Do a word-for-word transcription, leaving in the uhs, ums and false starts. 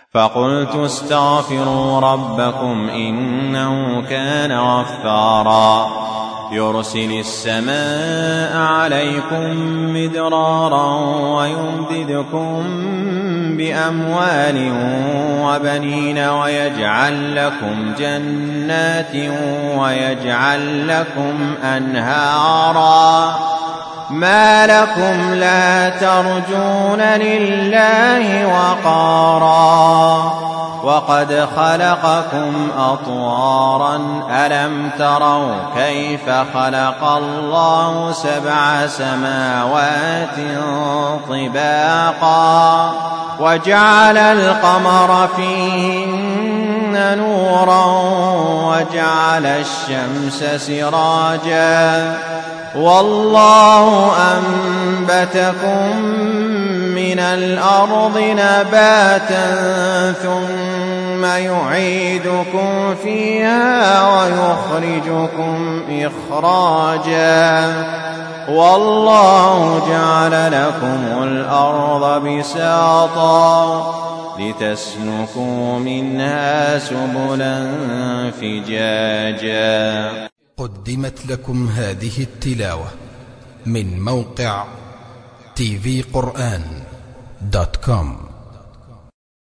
فقلت استغفروا ربكم إنه كان غفارا يرسل السماء عليكم مدرارا ويمددكم بأموال وبنين ويجعل لكم جنات ويجعل لكم أنهارا ما لكم لا ترجون لله وقارا وقد خلقكم أطوارا ألم تروا كيف خلق الله سبع سماوات طباقا وجعل القمر فيهن نورا وجعل الشمس سراجا والله أنبتكم من الأرض نباتا ثم يعيدكم فيها ويخرجكم إخراجا والله جعل لكم الأرض بساطا لتسلكوا منها سبلا فجاجا. قدمت لكم هذه التلاوة من موقع تي في قرآن دوت كوم.